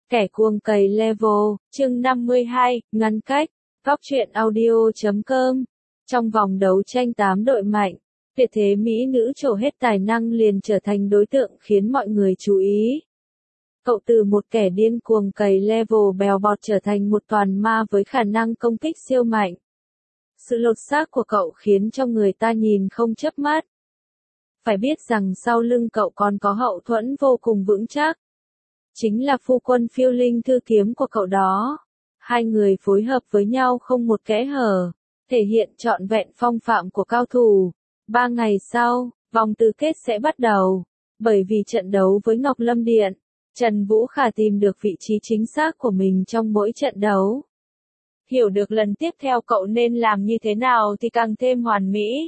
Kẻ cuồng cày level, chương 52, ngăn cách, góc truyện audio.com. Trong vòng đấu tranh 8 đội mạnh, tuyệt thế mỹ nữ trổ hết tài năng liền trở thành đối tượng khiến mọi người chú ý. Cậu từ một kẻ điên cuồng cày level bèo bọt trở thành một toàn ma với khả năng công kích siêu mạnh. Sự lột xác của cậu khiến cho người ta nhìn không chớp mắt. Phải biết rằng sau lưng cậu còn có hậu thuẫn vô cùng vững chắc. Chính là phu quân Phiêu Linh Thư Kiếm của cậu đó. Hai người phối hợp với nhau không một kẽ hở, thể hiện trọn vẹn phong phạm của cao thủ. 3 ngày sau, vòng tứ kết sẽ bắt đầu. Bởi vì trận đấu với Ngọc Lâm Điện, Trần Vũ Khả tìm được vị trí chính xác của mình trong mỗi trận đấu. Hiểu được lần tiếp theo cậu nên làm như thế nào thì càng thêm hoàn mỹ.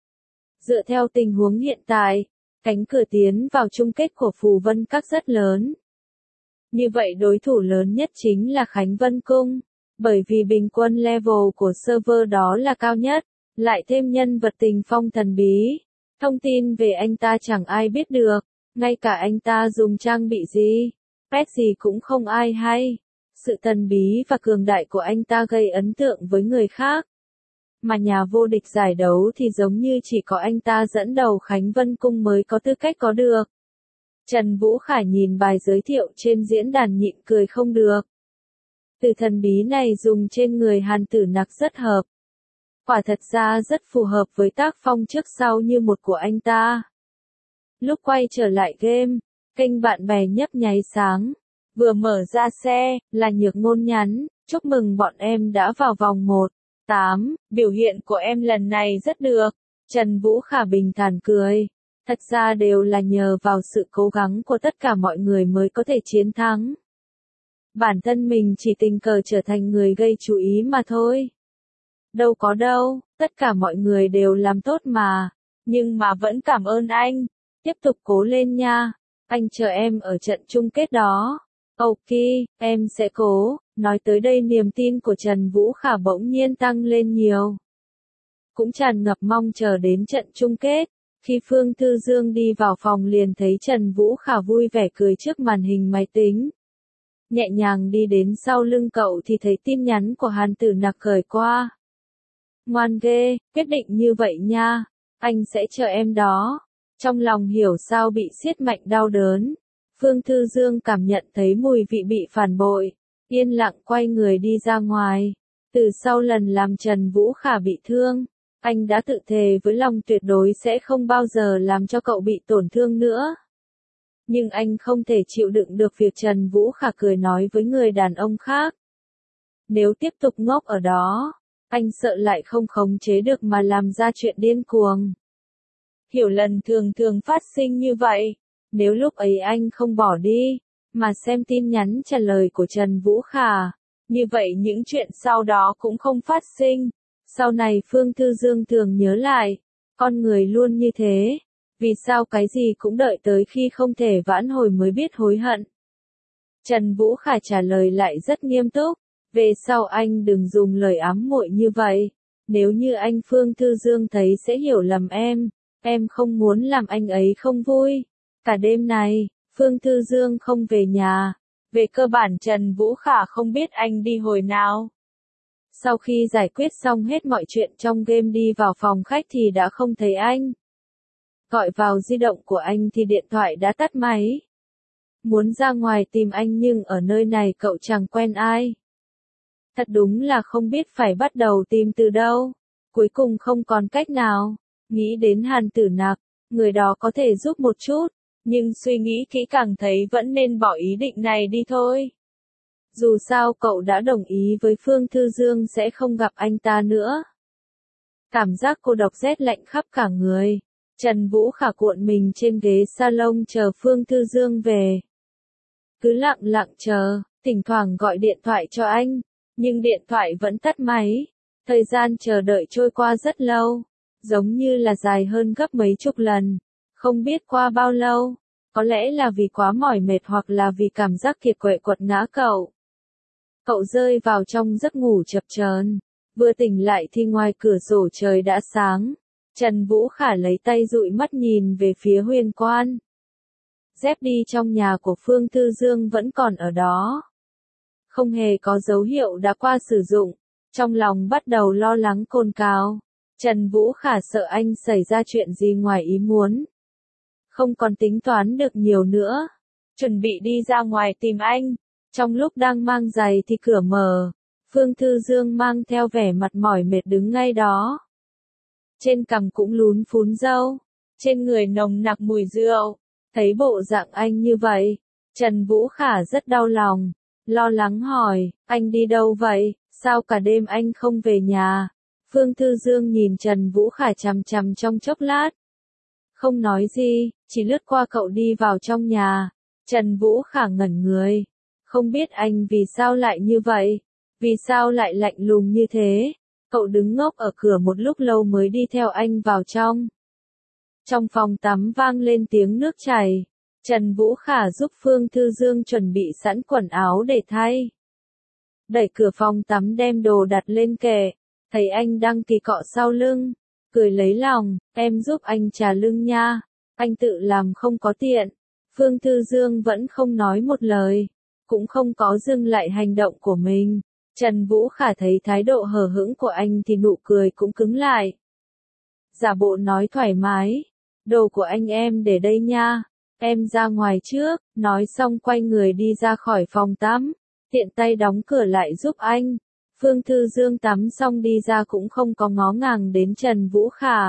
Dựa theo tình huống hiện tại, cánh cửa tiến vào chung kết của Phù Vân Các rất lớn. Như vậy đối thủ lớn nhất chính là Khánh Vân Cung, bởi vì bình quân level của server đó là cao nhất, lại thêm nhân vật Tình Phong thần bí. Thông tin về anh ta chẳng ai biết được, ngay cả anh ta dùng trang bị gì, pet gì cũng không ai hay. Sự thần bí và cường đại của anh ta gây ấn tượng với người khác. Mà nhà vô địch giải đấu thì giống như chỉ có anh ta dẫn đầu Khánh Vân Cung mới có tư cách có được. Trần Vũ Khả nhìn bài giới thiệu trên diễn đàn nhịn cười không được. Từ thần bí này dùng trên người Hàn Tử Nặc rất hợp. Quả thật ra rất phù hợp với tác phong trước sau như một của anh ta. Lúc quay trở lại game, kênh bạn bè nhấp nháy sáng. Vừa mở ra xe, là Nhược Ngôn nhắn, chúc mừng bọn em đã vào vòng 1/8, biểu hiện của em lần này rất được. Trần Vũ Khả bình thản cười. Thật ra đều là nhờ vào sự cố gắng của tất cả mọi người mới có thể chiến thắng. Bản thân mình chỉ tình cờ trở thành người gây chú ý mà thôi. Đâu có đâu, tất cả mọi người đều làm tốt mà. Nhưng mà vẫn cảm ơn anh. Tiếp tục cố lên nha. Anh chờ em ở trận chung kết đó. Ok, em sẽ cố. Nói tới đây niềm tin của Trần Vũ Khả bỗng nhiên tăng lên nhiều. Cũng tràn ngập mong chờ đến trận chung kết. Khi Phương Thư Dương đi vào phòng liền thấy Trần Vũ Khả vui vẻ cười trước màn hình máy tính. Nhẹ nhàng đi đến sau lưng cậu thì thấy tin nhắn của Hàn Tử Nặc gửi qua. Ngoan ghê, quyết định như vậy nha. Anh sẽ chờ em đó. Trong lòng hiểu sao bị siết mạnh đau đớn. Phương Thư Dương cảm nhận thấy mùi vị bị phản bội. Yên lặng quay người đi ra ngoài. Từ sau lần làm Trần Vũ Khả bị thương, anh đã tự thề với lòng tuyệt đối sẽ không bao giờ làm cho cậu bị tổn thương nữa. Nhưng anh không thể chịu đựng được việc Trần Vũ Khả cười nói với người đàn ông khác. Nếu tiếp tục ngốc ở đó, anh sợ lại không khống chế được mà làm ra chuyện điên cuồng. Hiểu lầm thường thường phát sinh như vậy. Nếu lúc ấy anh không bỏ đi, mà xem tin nhắn trả lời của Trần Vũ Khả, như vậy những chuyện sau đó cũng không phát sinh. Sau này Phương Thư Dương thường nhớ lại, con người luôn như thế, vì sao cái gì cũng đợi tới khi không thể vãn hồi mới biết hối hận. Trần Vũ Khả trả lời lại rất nghiêm túc, về sau anh đừng dùng lời ám muội như vậy, nếu như anh Phương Thư Dương thấy sẽ hiểu lầm em không muốn làm anh ấy không vui. Cả đêm này, Phương Thư Dương không về nhà, về cơ bản Trần Vũ Khả không biết anh đi hồi nào. Sau khi giải quyết xong hết mọi chuyện trong game đi vào phòng khách thì đã không thấy anh. Gọi vào di động của anh thì điện thoại đã tắt máy. Muốn ra ngoài tìm anh nhưng ở nơi này cậu chẳng quen ai. Thật đúng là không biết phải bắt đầu tìm từ đâu. Cuối cùng không còn cách nào. Nghĩ đến Hàn Tử Nặc, người đó có thể giúp một chút. Nhưng suy nghĩ kỹ càng thấy vẫn nên bỏ ý định này đi thôi. Dù sao cậu đã đồng ý với Phương Thư Dương sẽ không gặp anh ta nữa. Cảm giác cô độc rét lạnh khắp cả người. Trần Vũ Khả cuộn mình trên ghế salon chờ Phương Thư Dương về. Cứ lặng lặng chờ, thỉnh thoảng gọi điện thoại cho anh, nhưng điện thoại vẫn tắt máy. Thời gian chờ đợi trôi qua rất lâu, giống như là dài hơn gấp mấy chục lần. Không biết qua bao lâu, có lẽ là vì quá mỏi mệt hoặc là vì cảm giác kiệt quệ quật ngã cậu. Cậu rơi vào trong giấc ngủ chập chờn, vừa tỉnh lại thì ngoài cửa sổ trời đã sáng. Trần Vũ Khả lấy tay dụi mắt nhìn về phía Huyền Quan. Dép đi trong nhà của Phương Thư Dương vẫn còn ở đó. Không hề có dấu hiệu đã qua sử dụng. Trong lòng bắt đầu lo lắng cồn cào. Trần Vũ Khả sợ anh xảy ra chuyện gì ngoài ý muốn. Không còn tính toán được nhiều nữa. Chuẩn bị đi ra ngoài tìm anh. Trong lúc đang mang giày thì cửa mở. Phương Thư Dương mang theo vẻ mặt mỏi mệt đứng ngay đó. Trên cằm cũng lún phún râu. Trên người nồng nặc mùi rượu. Thấy bộ dạng anh như vậy, Trần Vũ Khả rất đau lòng. Lo lắng hỏi, anh đi đâu vậy, sao cả đêm anh không về nhà? Phương Thư Dương nhìn Trần Vũ Khả chằm chằm trong chốc lát. Không nói gì, chỉ lướt qua cậu đi vào trong nhà. Trần Vũ Khả ngẩn người. Không biết anh vì sao lại như vậy? Vì sao lại lạnh lùng như thế? Cậu đứng ngốc ở cửa một lúc lâu mới đi theo anh vào trong. Trong phòng tắm vang lên tiếng nước chảy. Trần Vũ Khả giúp Phương Thư Dương chuẩn bị sẵn quần áo để thay. Đẩy cửa phòng tắm đem đồ đặt lên kệ. Thấy anh đang kỳ cọ sau lưng. Cười lấy lòng, em giúp anh chà lưng nha. Anh tự làm không có tiện. Phương Thư Dương vẫn không nói một lời. Cũng không có dừng lại hành động của mình. Trần Vũ Khả thấy thái độ hờ hững của anh thì nụ cười cũng cứng lại. Giả bộ nói thoải mái. Đồ của anh em để đây nha. Em ra ngoài trước, nói xong quay người đi ra khỏi phòng tắm. Tiện tay đóng cửa lại giúp anh. Phương Thư Dương tắm xong đi ra cũng không có ngó ngàng đến Trần Vũ Khả.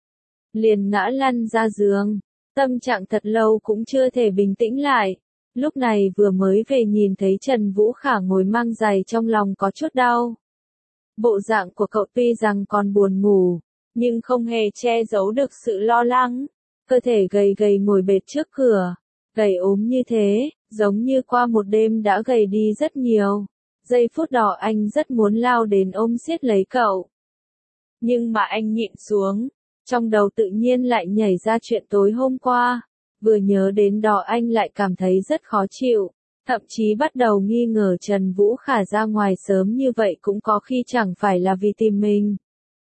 Liền ngã lăn ra giường. Tâm trạng thật lâu cũng chưa thể bình tĩnh lại. Lúc này vừa mới về nhìn thấy Trần Vũ Khả ngồi mang giày trong lòng có chút đau. Bộ dạng của cậu tuy rằng còn buồn ngủ, nhưng không hề che giấu được sự lo lắng. Cơ thể gầy gầy ngồi bệt trước cửa. Gầy ốm như thế, giống như qua một đêm đã gầy đi rất nhiều. Giây phút đó anh rất muốn lao đến ôm siết lấy cậu. Nhưng mà anh nhịn xuống. Trong đầu tự nhiên lại nhảy ra chuyện tối hôm qua. Vừa nhớ đến đó anh lại cảm thấy rất khó chịu. Thậm chí bắt đầu nghi ngờ Trần Vũ Khả ra ngoài sớm như vậy cũng có khi chẳng phải là vì tìm mình.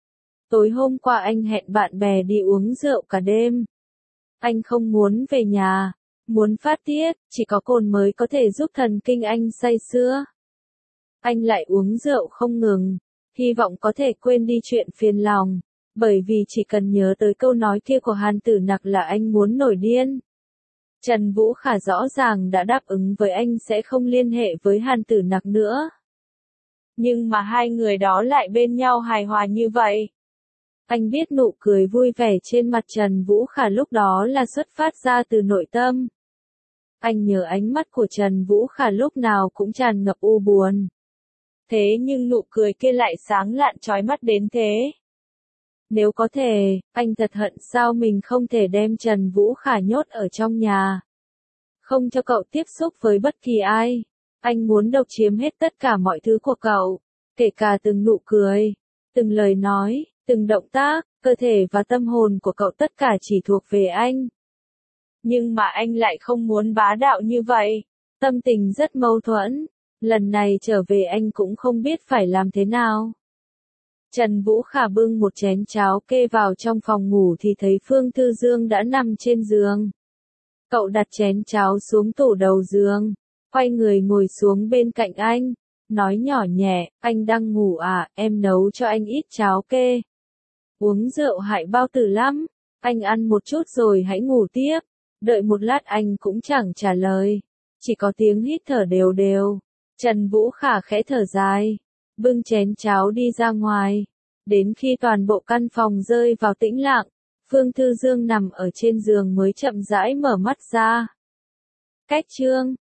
Tối hôm qua anh hẹn bạn bè đi uống rượu cả đêm. Anh không muốn về nhà, muốn phát tiết, chỉ có cồn mới có thể giúp thần kinh anh say sưa. Anh lại uống rượu không ngừng, hy vọng có thể quên đi chuyện phiền lòng, bởi vì chỉ cần nhớ tới câu nói kia của Hàn Tử Nặc là anh muốn nổi điên. Trần Vũ Khả rõ ràng đã đáp ứng với anh sẽ không liên hệ với Hàn Tử Nặc nữa. Nhưng mà hai người đó lại bên nhau hài hòa như vậy. Anh biết nụ cười vui vẻ trên mặt Trần Vũ Khả lúc đó là xuất phát ra từ nội tâm. Anh nhớ ánh mắt của Trần Vũ Khả lúc nào cũng tràn ngập u buồn. Thế nhưng nụ cười kia lại sáng lạn chói mắt đến thế. Nếu có thể, anh thật hận sao mình không thể đem Trần Vũ Khả nhốt ở trong nhà. Không cho cậu tiếp xúc với bất kỳ ai. Anh muốn độc chiếm hết tất cả mọi thứ của cậu. Kể cả từng nụ cười, từng lời nói, từng động tác, cơ thể và tâm hồn của cậu tất cả chỉ thuộc về anh. Nhưng mà anh lại không muốn bá đạo như vậy. Tâm tình rất mâu thuẫn. Lần này trở về anh cũng không biết phải làm thế nào. Trần Vũ Khả bưng một chén cháo kê vào trong phòng ngủ thì thấy Phương Thư Dương đã nằm trên giường. Cậu đặt chén cháo xuống tủ đầu giường, quay người ngồi xuống bên cạnh anh, nói nhỏ nhẹ, anh đang ngủ à, em nấu cho anh ít cháo kê. Uống rượu hại bao tử lắm, anh ăn một chút rồi hãy ngủ tiếp. Đợi một lát anh cũng chẳng trả lời, chỉ có tiếng hít thở đều đều. Trần Vũ Khả khẽ thở dài, bưng chén cháo đi ra ngoài. Đến khi toàn bộ căn phòng rơi vào tĩnh lặng, Phương Thư Dương nằm ở trên giường mới chậm rãi mở mắt ra. Cách chương